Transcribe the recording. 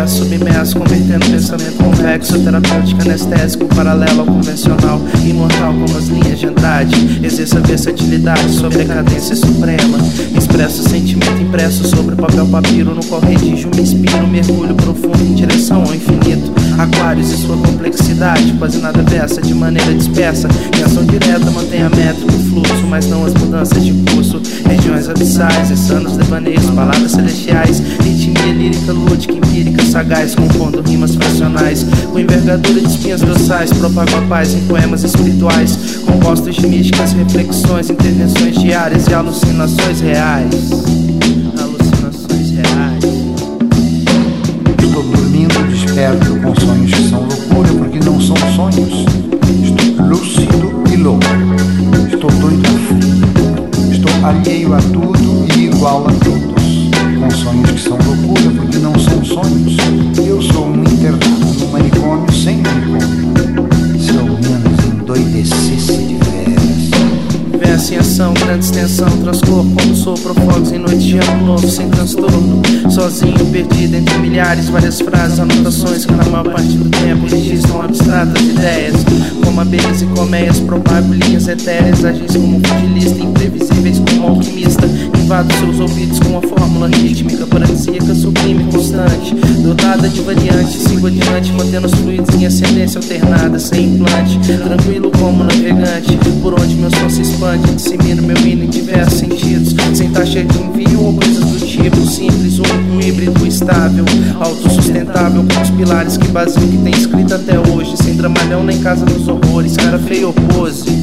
imenso, submerso, convertendo pensamento convexo, terapêutico, anestésico, paralelo ao convencional, imortal como as linhas de Andrade. Exerça versatilidade sobre a cadência suprema, expresso o sentimento impresso sobre papel papiro, no qual redijo, me inspiro, mergulho profundo em direção ao infinito. Aquários e sua complexidade, quase nada versa de maneira dispersa, em ação direta mantém a métrica, o fluxo, mas não as mudanças de curso. Regiões abissais, insanos devaneios, palavras celestiais, ritmia lírica, lúdica, empírica, sagaz, compondo rimas fracionais, com envergadura de espinhas dorsais, propago a paz em poemas espirituais, compostos de místicas reflexões, intervenções diárias e alucinações reais. Alucinações reais. Estou dormindo, desperto com sonhos que são loucura, porque não são sonhos. Estou lúcido e louco. Estou doido a frio. Estou alheio a tudo e igual a todos. Com sonhos que são loucura, porque não são sonhos. Eu sou um internado num manicômio sem manicômio. Se ao menos endoidecesse de veras. Verso em ação, grande extensão, transcorpo como sopro fogos em noite de ano novo, sem transtorno. Sozinho, perdido entre milhares, várias frases, anotações que na maior parte do tempo registram abstratas ideias. Como abelhas e colmeias, propago linhas etéreas, agis como pugilista, imprevisíveis como alquimista. Invado seus ouvidos com uma fórmula rítmica, paradisíaca, sublime, constante, dotada de variantes, sigo adiante, mantendo os fluidos em ascendência alternada, sem implante, tranquilo como navegante, por onde meu som se expande, dissemino meu hino em diversos sentidos, sem taxa de envio ou coisas do tipo, simples, único, híbrido, estável, autossustentável, com os pilares que baseiam o que tem escrito até hoje, sem dramalhão nem casa dos horrores, cara feio ou pose.